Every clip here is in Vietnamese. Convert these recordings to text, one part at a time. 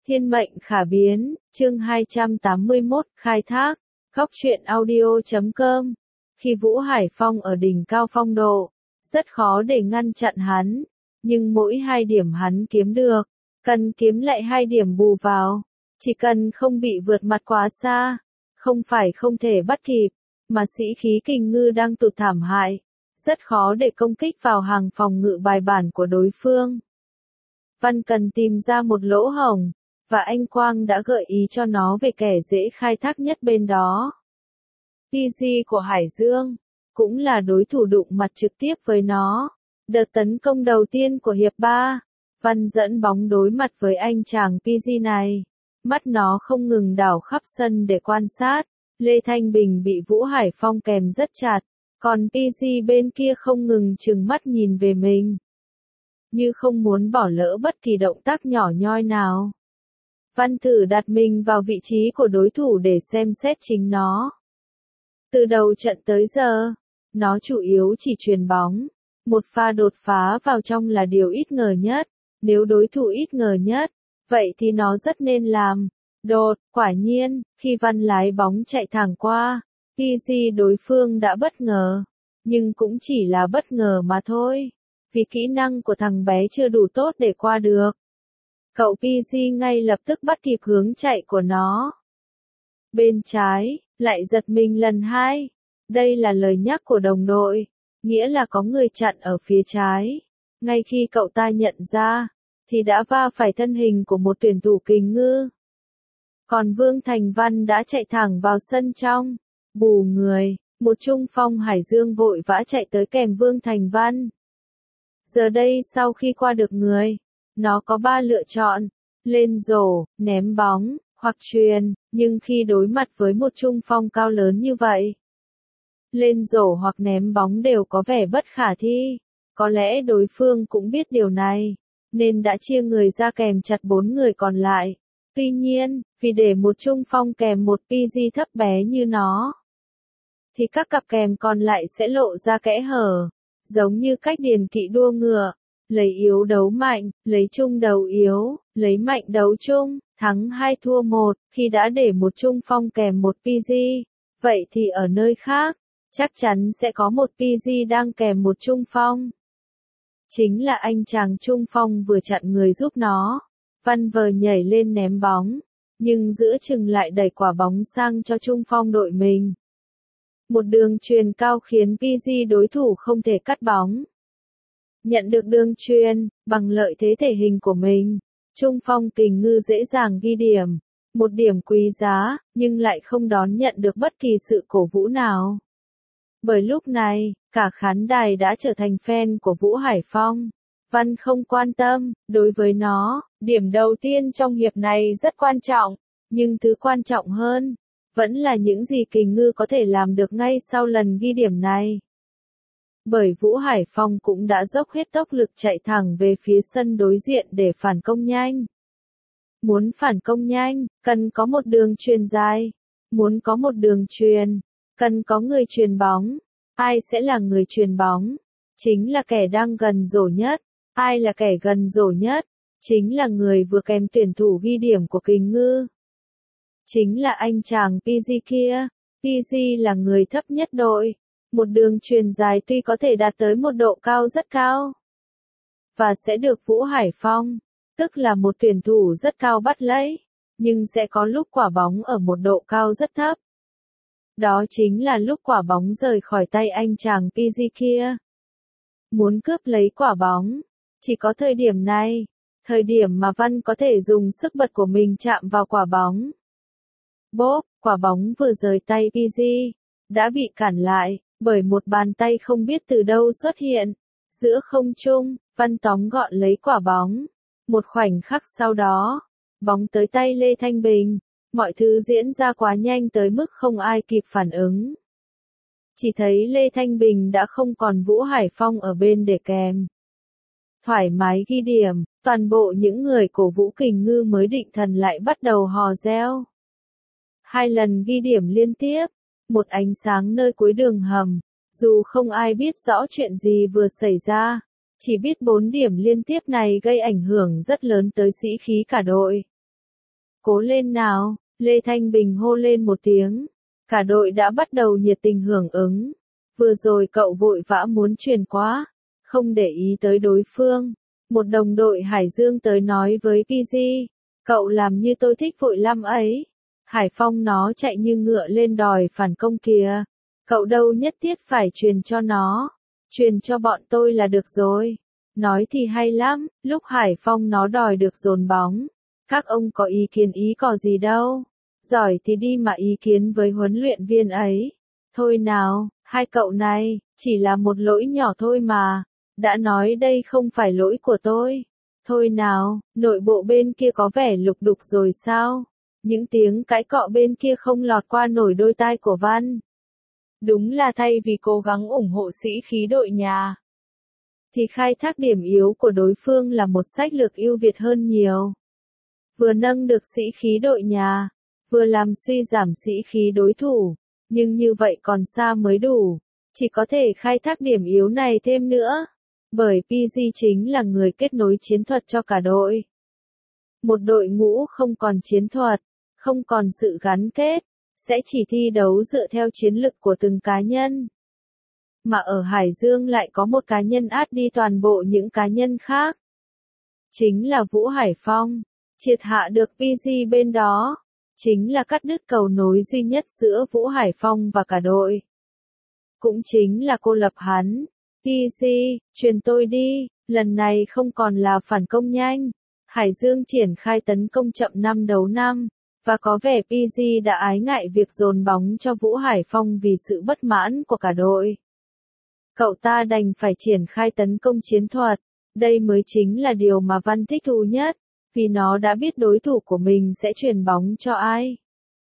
Thiên mệnh khả biến, chương 281, khai thác, góc truyện audio.com. Khi Vũ Hải Phong ở đỉnh cao phong độ, rất khó để ngăn chặn hắn, nhưng mỗi 2 điểm hắn kiếm được, cần kiếm lại 2 điểm bù vào, chỉ cần không bị vượt mặt quá xa, không phải không thể bắt kịp, mà sĩ khí kình ngư đang tụt thảm hại, rất khó để công kích vào hàng phòng ngự bài bản của đối phương. Văn cần tìm ra một lỗ hổng, và anh Quang đã gợi ý cho nó về kẻ dễ khai thác nhất bên đó. PG của Hải Dương, cũng là đối thủ đụng mặt trực tiếp với nó. Đợt tấn công đầu tiên của hiệp 3, Văn dẫn bóng đối mặt với anh chàng PG này. Mắt nó không ngừng đảo khắp sân để quan sát. Lê Thanh Bình bị Vũ Hải Phong kèm rất chặt, còn PG bên kia không ngừng trừng mắt nhìn về mình, như không muốn bỏ lỡ bất kỳ động tác nhỏ nhoi nào. Văn thử đặt mình vào vị trí của đối thủ để xem xét chính nó. Từ đầu trận tới giờ, nó chủ yếu chỉ chuyền bóng. Một pha đột phá vào trong là điều ít ngờ nhất. Nếu đối thủ ít ngờ nhất, vậy thì nó rất nên làm. Quả nhiên, khi Văn lái bóng chạy thẳng qua, PG đối phương đã bất ngờ. Nhưng cũng chỉ là bất ngờ mà thôi. Vì kỹ năng của thằng bé chưa đủ tốt để qua được. Cậu PG ngay lập tức bắt kịp hướng chạy của nó. Bên trái, lại giật mình lần 2. Đây là lời nhắc của đồng đội, nghĩa là có người chặn ở phía trái. Ngay khi cậu ta nhận ra, thì đã va phải thân hình của một tuyển thủ kình ngư. Còn Vương Thành Văn đã chạy thẳng vào sân trong, bù người, một trung phong Hải Dương vội vã chạy tới kèm Vương Thành Văn. Giờ đây sau khi qua được người, nó có 3 lựa chọn, lên rổ, ném bóng, hoặc chuyền, nhưng khi đối mặt với một trung phong cao lớn như vậy, lên rổ hoặc ném bóng đều có vẻ bất khả thi. Có lẽ đối phương cũng biết điều này, nên đã chia người ra kèm chặt 4 người còn lại. Tuy nhiên, vì để một trung phong kèm một PG thấp bé như nó, thì các cặp kèm còn lại sẽ lộ ra kẽ hở, giống như cách điền kỵ đua ngựa. Lấy yếu đấu mạnh, lấy trung đấu yếu, lấy mạnh đấu trung, thắng 2 thua 1, khi đã để một trung phong kèm một PG, vậy thì ở nơi khác, chắc chắn sẽ có một PG đang kèm một trung phong. Chính là anh chàng trung phong vừa chặn người giúp nó. Văn vờ nhảy lên ném bóng, nhưng giữa chừng lại đẩy quả bóng sang cho trung phong đội mình. Một đường chuyền cao khiến PG đối thủ không thể cắt bóng. Nhận được đường chuyền, bằng lợi thế thể hình của mình, trung phong kình ngư dễ dàng ghi điểm. Một điểm quý giá, nhưng lại không đón nhận được bất kỳ sự cổ vũ nào. Bởi lúc này, cả khán đài đã trở thành fan của Vũ Hải Phong. Văn không quan tâm, đối với nó, điểm đầu tiên trong hiệp này rất quan trọng, nhưng thứ quan trọng hơn, vẫn là những gì kình ngư có thể làm được ngay sau lần ghi điểm này. Bởi Vũ Hải Phong cũng đã dốc hết tốc lực chạy thẳng về phía sân đối diện để phản công nhanh. Muốn phản công nhanh, cần có một đường chuyền dài. Muốn có một đường chuyền, cần có người chuyền bóng. Ai sẽ là người chuyền bóng? Chính là kẻ đang gần rổ nhất. Ai là kẻ gần rổ nhất? Chính là người vừa kèm tuyển thủ ghi điểm của kình ngư. Chính là anh chàng PG kia. PG là người thấp nhất đội. Một đường chuyền dài tuy có thể đạt tới một độ cao rất cao, và sẽ được Vũ Hải Phong, tức là một tuyển thủ rất cao bắt lấy, nhưng sẽ có lúc quả bóng ở một độ cao rất thấp. Đó chính là lúc quả bóng rời khỏi tay anh chàng PG kia. Muốn cướp lấy quả bóng, chỉ có thời điểm này, thời điểm mà Văn có thể dùng sức bật của mình chạm vào quả bóng. Bốp, quả bóng vừa rời tay PG, đã bị cản lại, bởi một bàn tay không biết từ đâu xuất hiện. Giữa không trung, Văn tóm gọn lấy quả bóng. Một khoảnh khắc sau đó, bóng tới tay Lê Thanh Bình. Mọi thứ diễn ra quá nhanh tới mức không ai kịp phản ứng. Chỉ thấy Lê Thanh Bình đã không còn Vũ Hải Phong ở bên để kèm. Thoải mái ghi điểm, toàn bộ những người cổ vũ kình ngư mới định thần lại bắt đầu hò reo. 2 lần ghi điểm liên tiếp, một ánh sáng nơi cuối đường hầm, dù không ai biết rõ chuyện gì vừa xảy ra, chỉ biết 4 điểm liên tiếp này gây ảnh hưởng rất lớn tới sĩ khí cả đội. cố lên nào, Lê Thanh Bình hô lên một tiếng. Cả đội đã bắt đầu nhiệt tình hưởng ứng. Vừa rồi cậu vội vã muốn truyền quá, không để ý tới đối phương. Một đồng đội Hải Dương tới nói với PG, cậu làm như tôi thích vội lắm ấy. Hải Phong nó chạy như ngựa lên đòi phản công kìa. Cậu đâu nhất thiết phải truyền cho nó. Truyền cho bọn tôi là được rồi. Nói thì hay lắm, lúc Hải Phong nó đòi được dồn bóng. Các ông có ý kiến ý cò gì đâu. Giỏi thì đi mà ý kiến với huấn luyện viên ấy. Thôi nào, hai cậu này, chỉ là một lỗi nhỏ thôi mà. Đã nói đây không phải lỗi của tôi. Thôi nào, nội bộ bên kia có vẻ lục đục rồi sao? Những tiếng cãi cọ bên kia không lọt qua nổi đôi tai của Văn. Đúng là thay vì cố gắng ủng hộ sĩ khí đội nhà, thì khai thác điểm yếu của đối phương là một sách lược ưu việt hơn nhiều. Vừa nâng được sĩ khí đội nhà, vừa làm suy giảm sĩ khí đối thủ, nhưng như vậy còn xa mới đủ, chỉ có thể khai thác điểm yếu này thêm nữa, bởi PG chính là người kết nối chiến thuật cho cả đội. Một đội ngũ không còn chiến thuật, không còn sự gắn kết, sẽ chỉ thi đấu dựa theo chiến lực của từng cá nhân. Mà ở Hải Dương lại có một cá nhân át đi toàn bộ những cá nhân khác. Chính là Vũ Hải Phong. Triệt hạ được PG bên đó. Chính là cắt đứt cầu nối duy nhất giữa Vũ Hải Phong và cả đội. Cũng chính là cô lập hắn. PG, truyền tôi đi, lần này không còn là phản công nhanh. Hải Dương triển khai tấn công chậm 5 đấu 5. Và có vẻ PG đã ái ngại việc dồn bóng cho Vũ Hải Phong vì sự bất mãn của cả đội. Cậu ta đành phải triển khai tấn công chiến thuật. Đây mới chính là điều mà Văn thích thú nhất, vì nó đã biết đối thủ của mình sẽ truyền bóng cho ai.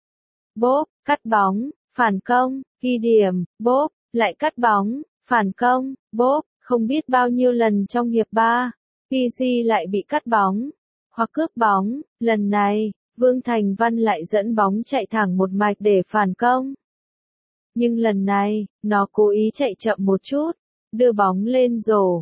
Bốp, cắt bóng, phản công, ghi điểm, bốp, lại cắt bóng, phản công, bốp, không biết bao nhiêu lần trong hiệp 3, PG lại bị cắt bóng, hoặc cướp bóng, lần này, Vương Thành Văn lại dẫn bóng chạy thẳng một mạch để phản công. Nhưng lần này, nó cố ý chạy chậm một chút, đưa bóng lên rổ,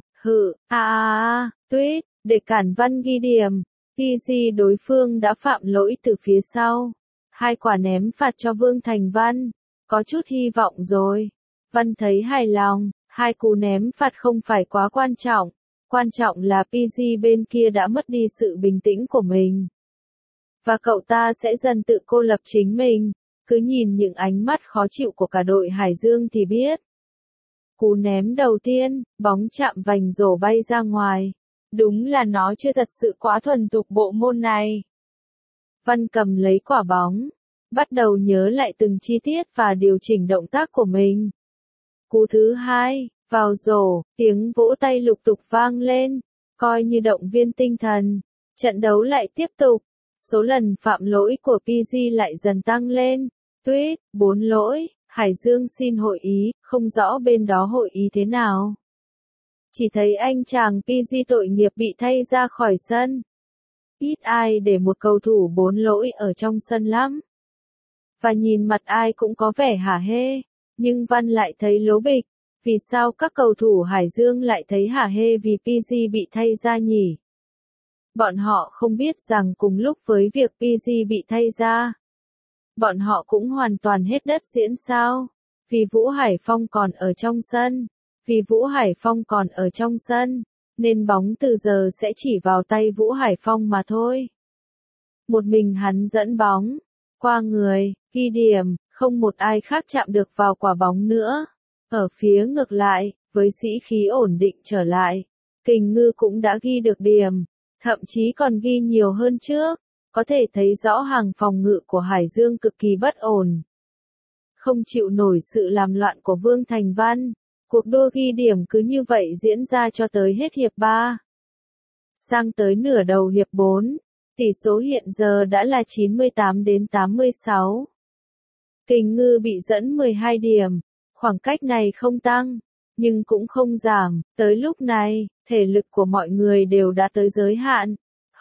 tuyết, để cản Văn ghi điểm. PG đối phương đã phạm lỗi từ phía sau. 2 quả ném phạt cho Vương Thành Văn. Có chút hy vọng rồi. Văn thấy hài lòng, 2 cú ném phạt không phải quá quan trọng. Quan trọng là PG bên kia đã mất đi sự bình tĩnh của mình. Và cậu ta sẽ dần tự cô lập chính mình. Cứ nhìn những ánh mắt khó chịu của cả đội Hải Dương thì biết. Cú ném đầu tiên, bóng chạm vành rổ bay ra ngoài. Đúng là nó chưa thật sự quá thuần thục bộ môn này. Văn cầm lấy quả bóng, bắt đầu nhớ lại từng chi tiết và điều chỉnh động tác của mình. Cú thứ 2, vào rổ, tiếng vỗ tay lục tục vang lên, coi như động viên tinh thần. Trận đấu lại tiếp tục, số lần phạm lỗi của PG lại dần tăng lên. Tuyết, 4 lỗi, Hải Dương xin hội ý, không rõ bên đó hội ý thế nào. Chỉ thấy anh chàng PG tội nghiệp bị thay ra khỏi sân. Ít ai để một cầu thủ 4 lỗi ở trong sân lắm. Và nhìn mặt ai cũng có vẻ hả hê, nhưng Văn lại thấy lố bịch. Vì sao các cầu thủ Hải Dương lại thấy hả hê vì PG bị thay ra nhỉ? Bọn họ không biết rằng cùng lúc với việc PG bị thay ra, bọn họ cũng hoàn toàn hết đất diễn sao? Vì Vũ Hải Phong còn ở trong sân. Vì Vũ Hải Phong còn ở trong sân, nên bóng từ giờ sẽ chỉ vào tay Vũ Hải Phong mà thôi. Một mình hắn dẫn bóng, qua người, ghi điểm, không một ai khác chạm được vào quả bóng nữa. Ở phía ngược lại, với sĩ khí ổn định trở lại, Kình Ngư cũng đã ghi được điểm, thậm chí còn ghi nhiều hơn trước. Có thể thấy rõ hàng phòng ngự của Hải Dương cực kỳ bất ổn. Không chịu nổi sự làm loạn của Vương Thành Văn. Cuộc đua ghi điểm cứ như vậy diễn ra cho tới hết hiệp 3. Sang tới nửa đầu hiệp 4, tỷ số hiện giờ đã là 98-86. Kình Ngư bị dẫn 12 điểm, khoảng cách này không tăng, nhưng cũng không giảm. Tới lúc này, thể lực của mọi người đều đã tới giới hạn.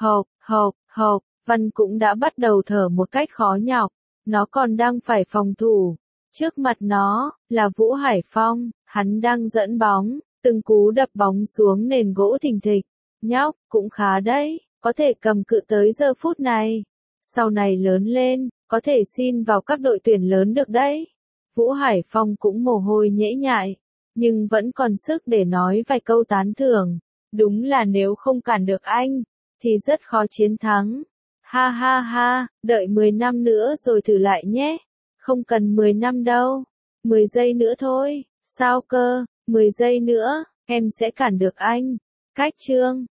Hộc, Văn cũng đã bắt đầu thở một cách khó nhọc, nó còn đang phải phòng thủ. Trước mặt nó, là Vũ Hải Phong, hắn đang dẫn bóng, từng cú đập bóng xuống nền gỗ thình thịch. Nhóc, cũng khá đấy, có thể cầm cự tới giờ phút này. Sau này lớn lên, có thể xin vào các đội tuyển lớn được đấy. Vũ Hải Phong cũng mồ hôi nhễ nhại, nhưng vẫn còn sức để nói vài câu tán thưởng. Đúng là nếu không cản được anh, thì rất khó chiến thắng. Ha ha ha, đợi 10 năm nữa rồi thử lại nhé. Không cần 10 năm đâu, 10 giây nữa thôi. Sao cơ, 10 giây nữa, em sẽ cản được anh. Cách chương